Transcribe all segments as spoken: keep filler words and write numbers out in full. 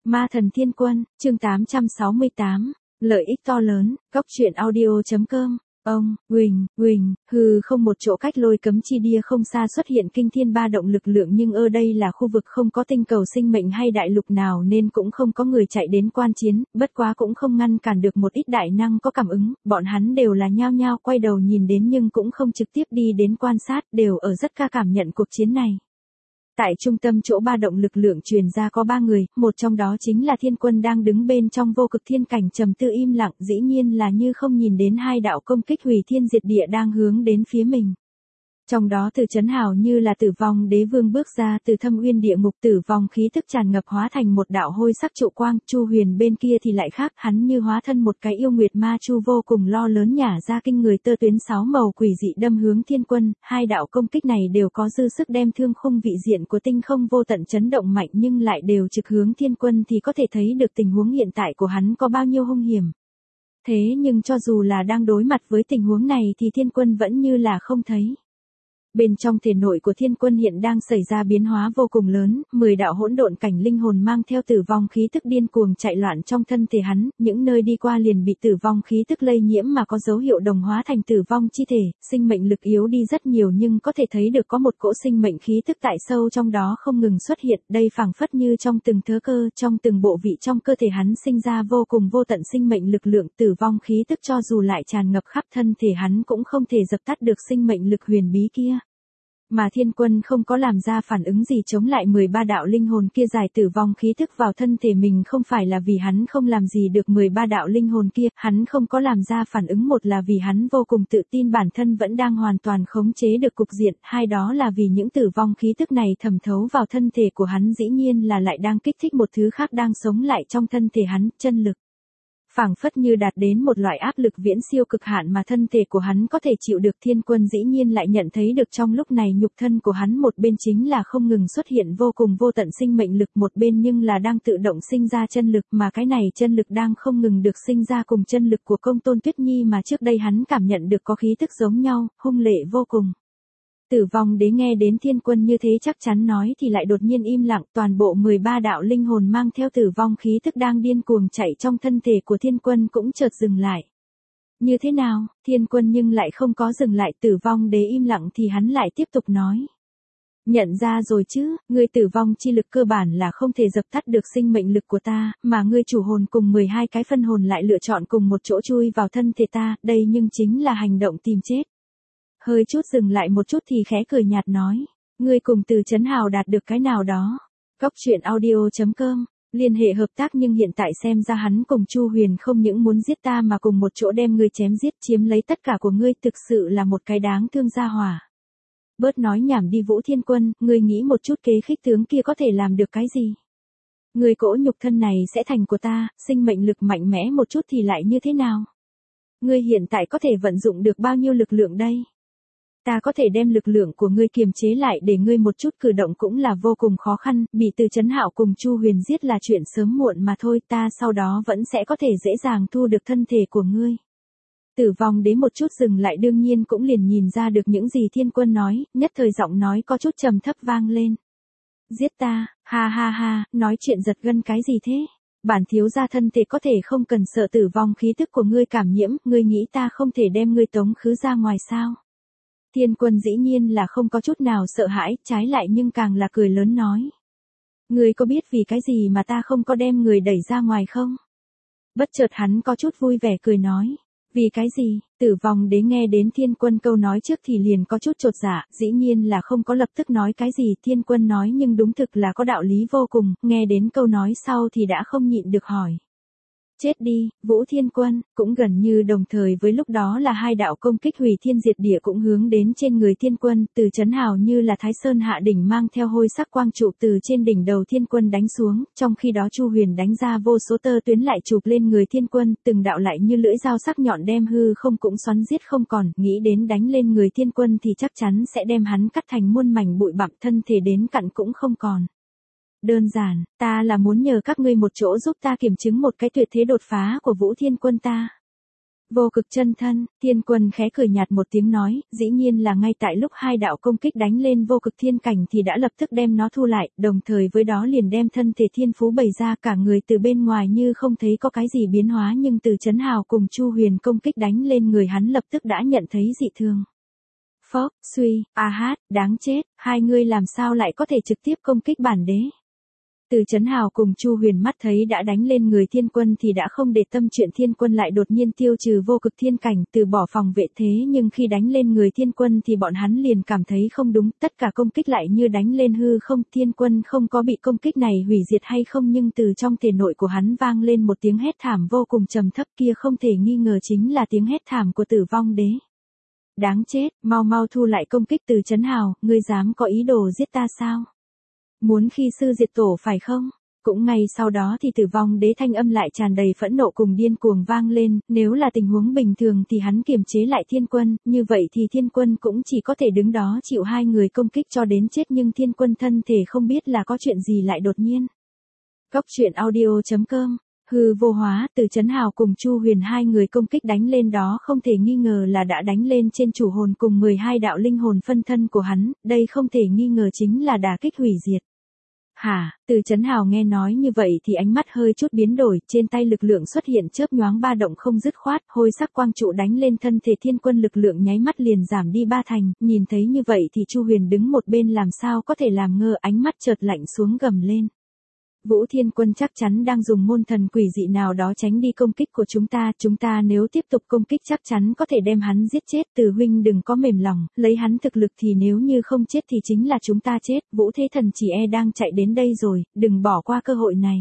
Ma thần thiên quân, chương tám trăm sáu mươi tám, lợi ích to lớn, góc truyện audio chấm com. Ông, Quỳnh, Quỳnh, hừ không một chỗ cách lôi cấm chi đia không xa xuất hiện kinh thiên ba động lực lượng, nhưng ở đây là khu vực không có tinh cầu sinh mệnh hay đại lục nào nên cũng không có người chạy đến quan chiến, bất quá cũng không ngăn cản được một ít đại năng có cảm ứng, bọn hắn đều là nhao nhao quay đầu nhìn đến nhưng cũng không trực tiếp đi đến quan sát, đều ở rất ca cảm nhận cuộc chiến này. Tại trung tâm chỗ ba động lực lượng truyền ra có ba người, một trong đó chính là thiên quân đang đứng bên trong vô cực thiên cảnh trầm tư im lặng, dĩ nhiên là như không nhìn đến hai đạo công kích hủy thiên diệt địa đang hướng đến phía mình. Trong đó Từ Chấn Hào như là Tử Vong Đế Vương bước ra từ thâm uyên địa ngục, tử vong khí tức tràn ngập hóa thành một đạo hôi sắc trụ quang. Chu Huyền bên kia thì lại khác, hắn như hóa thân một cái yêu nguyệt ma chu vô cùng lo lớn nhả ra kinh người tơ tuyến sáu màu quỷ dị đâm hướng thiên quân. Hai đạo công kích này đều có dư sức đem thương khung vị diện của tinh không vô tận chấn động mạnh, nhưng lại đều trực hướng thiên quân thì có thể thấy được tình huống hiện tại của hắn có bao nhiêu hung hiểm. Thế nhưng cho dù là đang đối mặt với tình huống này thì thiên quân vẫn như là không thấy. Bên trong thể nội của thiên quân hiện đang xảy ra biến hóa vô cùng lớn, mười đạo hỗn độn cảnh linh hồn mang theo tử vong khí tức điên cuồng chạy loạn trong thân thể hắn, những nơi đi qua liền bị tử vong khí tức lây nhiễm mà có dấu hiệu đồng hóa thành tử vong chi thể, sinh mệnh lực yếu đi rất nhiều nhưng có thể thấy được có một cỗ sinh mệnh khí tức tại sâu trong đó không ngừng xuất hiện, đây phảng phất như trong từng thớ cơ, trong từng bộ vị trong cơ thể hắn sinh ra vô cùng vô tận sinh mệnh lực lượng, tử vong khí tức cho dù lại tràn ngập khắp thân thể hắn cũng không thể dập tắt được sinh mệnh lực huyền bí kia. Mà thiên quân không có làm ra phản ứng gì chống lại mười ba đạo linh hồn kia giải tử vong khí thức vào thân thể mình, không phải là vì hắn không làm gì được mười ba đạo linh hồn kia, hắn không có làm ra phản ứng, một là vì hắn vô cùng tự tin bản thân vẫn đang hoàn toàn khống chế được cục diện, hai đó là vì những tử vong khí tức này thẩm thấu vào thân thể của hắn dĩ nhiên là lại đang kích thích một thứ khác đang sống lại trong thân thể hắn, chân lực. Phảng phất như đạt đến một loại áp lực viễn siêu cực hạn mà thân thể của hắn có thể chịu được. Thiên quân dĩ nhiên lại nhận thấy được trong lúc này nhục thân của hắn một bên chính là không ngừng xuất hiện vô cùng vô tận sinh mệnh lực, một bên nhưng là đang tự động sinh ra chân lực, mà cái này chân lực đang không ngừng được sinh ra cùng chân lực của Công Tôn Tuyết Nhi mà trước đây hắn cảm nhận được có khí tức giống nhau, hung lệ vô cùng. Tử Vong Đế nghe đến thiên quân như thế chắc chắn nói thì lại đột nhiên im lặng, toàn bộ mười ba đạo linh hồn mang theo tử vong khí tức đang điên cuồng chạy trong thân thể của thiên quân cũng chợt dừng lại. Như thế nào? Thiên quân nhưng lại không có dừng lại, Tử Vong Đế im lặng thì hắn lại tiếp tục nói. Nhận ra rồi chứ, ngươi tử vong chi lực cơ bản là không thể dập tắt được sinh mệnh lực của ta, mà ngươi chủ hồn cùng mười hai cái phân hồn lại lựa chọn cùng một chỗ chui vào thân thể ta, đây nhưng chính là hành động tìm chết. Hơi chút dừng lại một chút thì khẽ cười nhạt nói, ngươi cùng Từ Chấn Hào đạt được cái nào đó. Góc truyện audio chấm com, liên hệ hợp tác, nhưng hiện tại xem ra hắn cùng Chu Huyền không những muốn giết ta mà cùng một chỗ đem ngươi chém giết, chiếm lấy tất cả của ngươi, thực sự là một cái đáng thương gia hỏa. Bớt nói nhảm đi Vũ Thiên Quân, ngươi nghĩ một chút kế khích tướng kia có thể làm được cái gì? Ngươi cỗ nhục thân này sẽ thành của ta, sinh mệnh lực mạnh mẽ một chút thì lại như thế nào? Ngươi hiện tại có thể vận dụng được bao nhiêu lực lượng đây? Ta có thể đem lực lượng của ngươi kiềm chế lại để ngươi một chút cử động cũng là vô cùng khó khăn, bị Từ Chấn Hạo cùng Chu Huyền giết là chuyện sớm muộn mà thôi, ta sau đó vẫn sẽ có thể dễ dàng thu được thân thể của ngươi. Tử Vong Đế một chút dừng lại đương nhiên cũng liền nhìn ra được những gì thiên quân nói, nhất thời giọng nói có chút trầm thấp vang lên. Giết ta, ha ha ha, nói chuyện giật gân cái gì thế? Bản thiếu gia thân thể có thể không cần sợ tử vong khí tức của ngươi cảm nhiễm, ngươi nghĩ ta không thể đem ngươi tống khứ ra ngoài sao? Thiên quân dĩ nhiên là không có chút nào sợ hãi, trái lại nhưng càng là cười lớn nói. Ngươi có biết vì cái gì mà ta không có đem người đẩy ra ngoài không? Bất chợt hắn có chút vui vẻ cười nói. Vì cái gì? Tử Vong Đế nghe đến thiên quân câu nói trước thì liền có chút chột dạ, dĩ nhiên là không có lập tức nói cái gì, thiên quân nói nhưng đúng thực là có đạo lý vô cùng, nghe đến câu nói sau thì đã không nhịn được hỏi. Chết đi, Vũ Thiên Quân, cũng gần như đồng thời với lúc đó là hai đạo công kích hủy thiên diệt địa cũng hướng đến trên người thiên quân, Từ Chấn Hào như là Thái Sơn hạ đỉnh mang theo hôi sắc quang trụ từ trên đỉnh đầu thiên quân đánh xuống, trong khi đó Chu Huyền đánh ra vô số tơ tuyến lại chụp lên người thiên quân, từng đạo lại như lưỡi dao sắc nhọn đem hư không cũng xoắn giết không còn, nghĩ đến đánh lên người thiên quân thì chắc chắn sẽ đem hắn cắt thành muôn mảnh bụi bặm, thân thể đến cặn cũng không còn. Đơn giản, ta là muốn nhờ các ngươi một chỗ giúp ta kiểm chứng một cái tuyệt thế đột phá của Vũ Thiên Quân ta. Vô cực chân thân, Thiên Quân khẽ cười nhạt một tiếng nói, dĩ nhiên là ngay tại lúc hai đạo công kích đánh lên vô cực thiên cảnh thì đã lập tức đem nó thu lại, đồng thời với đó liền đem thân thể thiên phú bày ra, cả người từ bên ngoài như không thấy có cái gì biến hóa, nhưng từ Trấn Hào cùng Chu Huyền công kích đánh lên người hắn lập tức đã nhận thấy dị thường. Phốc, suy, a hát, đáng chết, hai người làm sao lại có thể trực tiếp công kích bản đế. Từ Trấn Hào cùng Chu Huyền mắt thấy đã đánh lên người Thiên Quân thì đã không để tâm chuyện Thiên Quân lại đột nhiên tiêu trừ vô cực thiên cảnh, từ bỏ phòng vệ thế, nhưng khi đánh lên người Thiên Quân thì bọn hắn liền cảm thấy không đúng, tất cả công kích lại như đánh lên hư không. Thiên Quân không có bị công kích này hủy diệt hay không, nhưng từ trong thể nội của hắn vang lên một tiếng hét thảm vô cùng trầm thấp, kia không thể nghi ngờ chính là tiếng hét thảm của Tử Vong Đế. Đáng chết, mau mau thu lại công kích Từ Trấn Hào, ngươi dám có ý đồ giết ta sao? Muốn khi sư diệt tổ phải không? Cũng ngay sau đó thì Tử Vong Đế thanh âm lại tràn đầy phẫn nộ cùng điên cuồng vang lên, nếu là tình huống bình thường thì hắn kiềm chế lại Thiên Quân, như vậy thì Thiên Quân cũng chỉ có thể đứng đó chịu hai người công kích cho đến chết, nhưng Thiên Quân thân thể không biết là có chuyện gì lại đột nhiên. Góc truyện audio chấm com Hư vô hóa, Từ Trấn Hào cùng Chu Huyền hai người công kích đánh lên đó không thể nghi ngờ là đã đánh lên trên chủ hồn cùng mười hai đạo linh hồn phân thân của hắn, đây không thể nghi ngờ chính là đả kích hủy diệt. Hả, Từ Trấn Hào nghe nói như vậy thì ánh mắt hơi chút biến đổi, trên tay lực lượng xuất hiện chớp nhoáng ba động không dứt khoát, hôi sắc quang trụ đánh lên thân thể Thiên Quân, lực lượng nháy mắt liền giảm đi ba thành, nhìn thấy như vậy thì Chu Huyền đứng một bên làm sao có thể làm ngơ, ánh mắt chợt lạnh xuống gầm lên. Vũ Thiên Quân chắc chắn đang dùng môn thần quỷ dị nào đó tránh đi công kích của chúng ta, chúng ta nếu tiếp tục công kích chắc chắn có thể đem hắn giết chết. Từ huynh đừng có mềm lòng, lấy hắn thực lực thì nếu như không chết thì chính là chúng ta chết, Vũ Thế Thần chỉ e đang chạy đến đây rồi, đừng bỏ qua cơ hội này.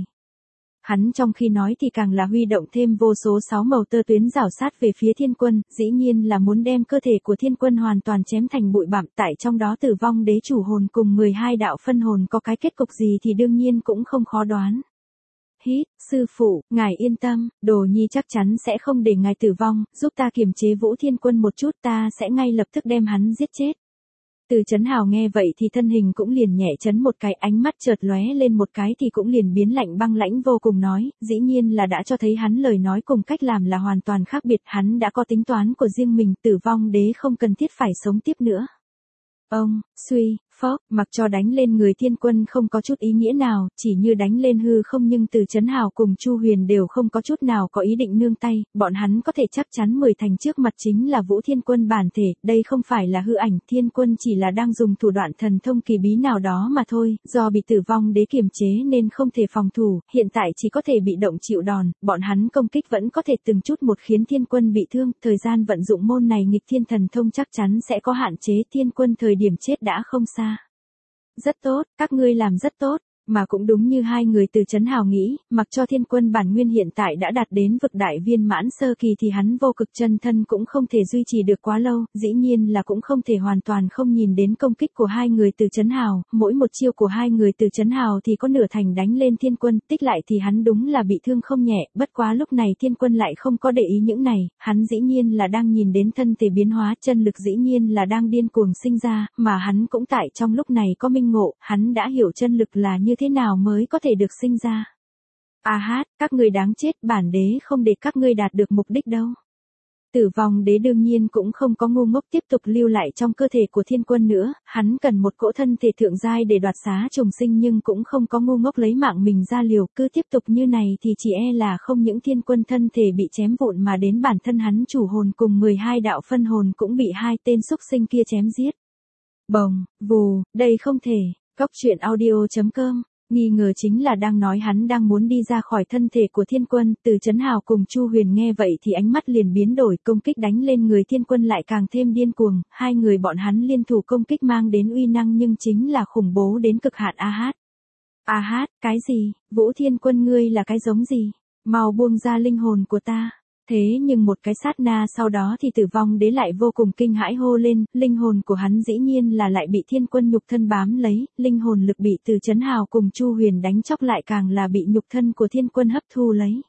Hắn trong khi nói thì càng là huy động thêm vô số sáu màu tơ tuyến rảo sát về phía Thiên Quân, dĩ nhiên là muốn đem cơ thể của Thiên Quân hoàn toàn chém thành bụi bặm, tại trong đó Tử Vong Đế chủ hồn cùng mười hai đạo phân hồn có cái kết cục gì thì đương nhiên cũng không khó đoán. Hít, sư phụ, ngài yên tâm, Đồ Nhi chắc chắn sẽ không để ngài tử vong, giúp ta kiềm chế Vũ Thiên Quân một chút, ta sẽ ngay lập tức đem hắn giết chết. Từ Trấn Hào nghe vậy thì thân hình cũng liền nhẹ chấn một cái, ánh mắt chợt lóe lên một cái thì cũng liền biến lạnh băng lãnh vô cùng, nói, dĩ nhiên là đã cho thấy hắn lời nói cùng cách làm là hoàn toàn khác biệt, hắn đã có tính toán của riêng mình, Tử Vong Đế không cần thiết phải sống tiếp nữa. Ông, suy, phốc, mặc cho đánh lên người Thiên Quân không có chút ý nghĩa nào, chỉ như đánh lên hư không, nhưng Từ Trấn Hào cùng Chu Huyền đều không có chút nào có ý định nương tay, bọn hắn có thể chắc chắn mười thành trước mặt chính là Vũ Thiên Quân bản thể, đây không phải là hư ảnh, Thiên Quân chỉ là đang dùng thủ đoạn thần thông kỳ bí nào đó mà thôi, do bị Tử Vong Đế kiềm chế nên không thể phòng thủ, hiện tại chỉ có thể bị động chịu đòn, bọn hắn công kích vẫn có thể từng chút một khiến Thiên Quân bị thương, thời gian vận dụng môn này nghịch thiên thần thông chắc chắn sẽ có hạn chế, Thiên Quân thời điểm chết đã không xa. Rất tốt, các ngươi làm rất tốt, mà cũng đúng như hai người Từ Trấn Hào nghĩ, mặc cho Thiên Quân bản nguyên hiện tại đã đạt đến vực đại viên mãn sơ kỳ thì hắn vô cực chân thân cũng không thể duy trì được quá lâu, dĩ nhiên là cũng không thể hoàn toàn không nhìn đến công kích của hai người Từ Trấn Hào, mỗi một chiêu của hai người Từ Trấn Hào thì có nửa thành đánh lên Thiên Quân, tích lại thì hắn đúng là bị thương không nhẹ, bất quá lúc này Thiên Quân lại không có để ý những này, hắn dĩ nhiên là đang nhìn đến thân thể biến hóa, chân lực dĩ nhiên là đang điên cuồng sinh ra, mà hắn cũng tại trong lúc này có minh ngộ, hắn đã hiểu chân lực là như thế nào mới có thể được sinh ra. A hát, các ngươi đáng chết, bản đế không để các ngươi đạt được mục đích đâu. Tử Vong Đế đương nhiên cũng không có ngu ngốc tiếp tục lưu lại trong cơ thể của Thiên Quân nữa, hắn cần một cỗ thân thể thượng giai để đoạt xá trùng sinh, nhưng cũng không có ngu ngốc lấy mạng mình ra liều, cứ tiếp tục như này thì chỉ e là không những Thiên Quân thân thể bị chém vụn mà đến bản thân hắn chủ hồn cùng mười hai đạo phân hồn cũng bị hai tên xúc sinh kia chém giết. Bồng, vù, đây không thể. Góc truyện audio chấm com Nghi ngờ chính là đang nói hắn đang muốn đi ra khỏi thân thể của Thiên Quân, Từ Trấn Hào cùng Chu Huyền nghe vậy thì ánh mắt liền biến đổi, công kích đánh lên người Thiên Quân lại càng thêm điên cuồng, hai người bọn hắn liên thủ công kích mang đến uy năng nhưng chính là khủng bố đến cực hạn. A hát. A hát, cái gì, Vũ Thiên Quân ngươi là cái giống gì, mau buông ra linh hồn của ta. Thế nhưng một cái sát na sau đó thì Tử Vong Đế lại vô cùng kinh hãi hô lên, linh hồn của hắn dĩ nhiên là lại bị Thiên Quân nhục thân bám lấy, linh hồn lực bị Từ Trấn Hào cùng Chu Huyền đánh chóc lại càng là bị nhục thân của Thiên Quân hấp thu lấy.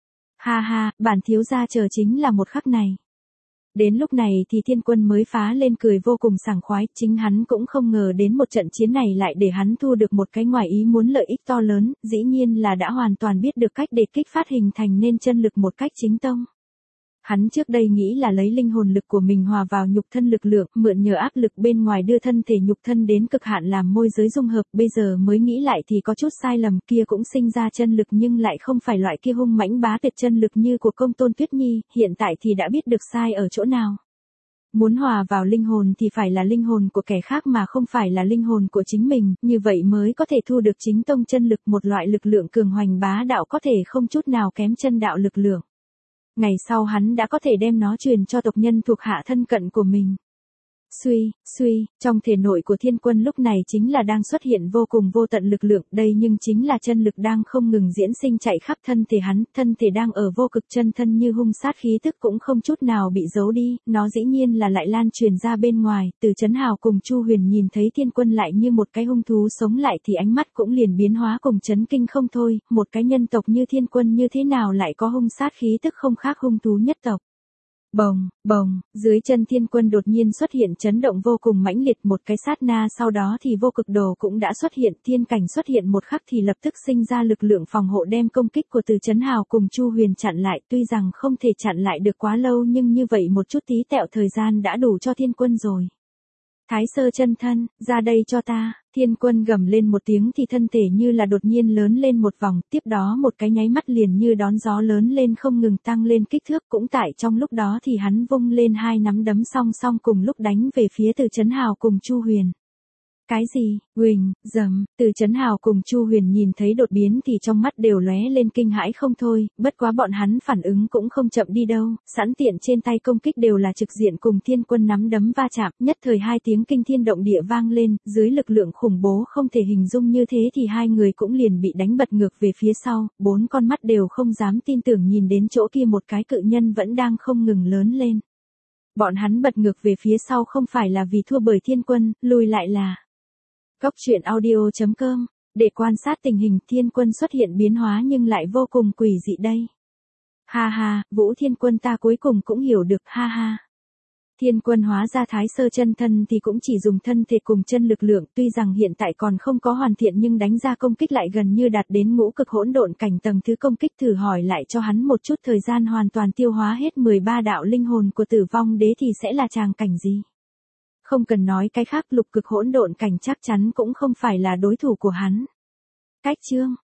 Ha ha, bản thiếu gia chờ chính là một khắc này. Đến lúc này thì Thiên Quân mới phá lên cười vô cùng sảng khoái, chính hắn cũng không ngờ đến một trận chiến này lại để hắn thu được một cái ngoài ý muốn lợi ích to lớn, dĩ nhiên là đã hoàn toàn biết được cách để kích phát hình thành nên chân lực một cách chính tông. Hắn trước đây nghĩ là lấy linh hồn lực của mình hòa vào nhục thân lực lượng, mượn nhờ áp lực bên ngoài đưa thân thể nhục thân đến cực hạn làm môi giới dung hợp, bây giờ mới nghĩ lại thì có chút sai lầm, kia cũng sinh ra chân lực nhưng lại không phải loại kia hung mãnh bá tuyệt chân lực như của Công Tôn Tuyết Nhi, hiện tại thì đã biết được sai ở chỗ nào. Muốn hòa vào linh hồn thì phải là linh hồn của kẻ khác mà không phải là linh hồn của chính mình, như vậy mới có thể thu được chính tông chân lực, một loại lực lượng cường hoành bá đạo có thể không chút nào kém chân đạo lực lượng. Ngày sau hắn đã có thể đem nó truyền cho tộc nhân thuộc hạ thân cận của mình. Suy, suy, trong thể nội của Thiên Quân lúc này chính là đang xuất hiện vô cùng vô tận lực lượng, đây nhưng chính là chân lực đang không ngừng diễn sinh chạy khắp thân thể hắn, thân thể đang ở vô cực chân thân như hung sát khí tức cũng không chút nào bị giấu đi, nó dĩ nhiên là lại lan truyền ra bên ngoài, Từ Chấn Hào cùng Chu Huyền nhìn thấy Thiên Quân lại như một cái hung thú sống lại thì ánh mắt cũng liền biến hóa cùng chấn kinh không thôi, một cái nhân tộc như Thiên Quân như thế nào lại có hung sát khí tức không khác hung thú nhất tộc. Bồng, bồng, dưới chân Thiên Quân đột nhiên xuất hiện chấn động vô cùng mãnh liệt, một cái sát na sau đó thì vô cực đồ cũng đã xuất hiện, thiên cảnh xuất hiện một khắc thì lập tức sinh ra lực lượng phòng hộ đem công kích của Từ Chấn Hào cùng Chu Huyền chặn lại, tuy rằng không thể chặn lại được quá lâu nhưng như vậy một chút tí tẹo thời gian đã đủ cho Thiên Quân rồi. Thái Sơ chân thân, ra đây cho ta, Thiên Quân gầm lên một tiếng thì thân thể như là đột nhiên lớn lên một vòng, tiếp đó một cái nháy mắt liền như đón gió lớn lên không ngừng tăng lên kích thước, cũng tại trong lúc đó thì hắn vung lên hai nắm đấm song song cùng lúc đánh về phía Từ Chấn Hào cùng Chu Huyền. Cái gì? Huỳnh, dầm, Từ Chấn Hào cùng Chu Huyền nhìn thấy đột biến thì trong mắt đều lóe lên kinh hãi không thôi, bất quá bọn hắn phản ứng cũng không chậm đi đâu, sẵn tiện trên tay công kích đều là trực diện cùng Thiên Quân nắm đấm va chạm, nhất thời hai tiếng kinh thiên động địa vang lên, dưới lực lượng khủng bố không thể hình dung như thế thì hai người cũng liền bị đánh bật ngược về phía sau, bốn con mắt đều không dám tin tưởng nhìn đến chỗ kia một cái cự nhân vẫn đang không ngừng lớn lên. Bọn hắn bật ngược về phía sau không phải là vì thua bởi Thiên Quân, lùi lại là Góc truyện audio chấm com, để quan sát tình hình Thiên Quân xuất hiện biến hóa nhưng lại vô cùng quỷ dị đây. Ha ha, Vũ Thiên Quân ta cuối cùng cũng hiểu được, ha ha. Thiên Quân hóa ra Thái Sơ chân thân thì cũng chỉ dùng thân thể cùng chân lực lượng, tuy rằng hiện tại còn không có hoàn thiện nhưng đánh ra công kích lại gần như đạt đến ngũ cực hỗn độn cảnh tầng thứ công kích, thử hỏi lại cho hắn một chút thời gian hoàn toàn tiêu hóa hết mười ba đạo linh hồn của Tử Vong Đế thì sẽ là tràng cảnh gì? Không cần nói cái khác, lục cực hỗn độn cảnh chắc chắn cũng không phải là đối thủ của hắn. Cách chương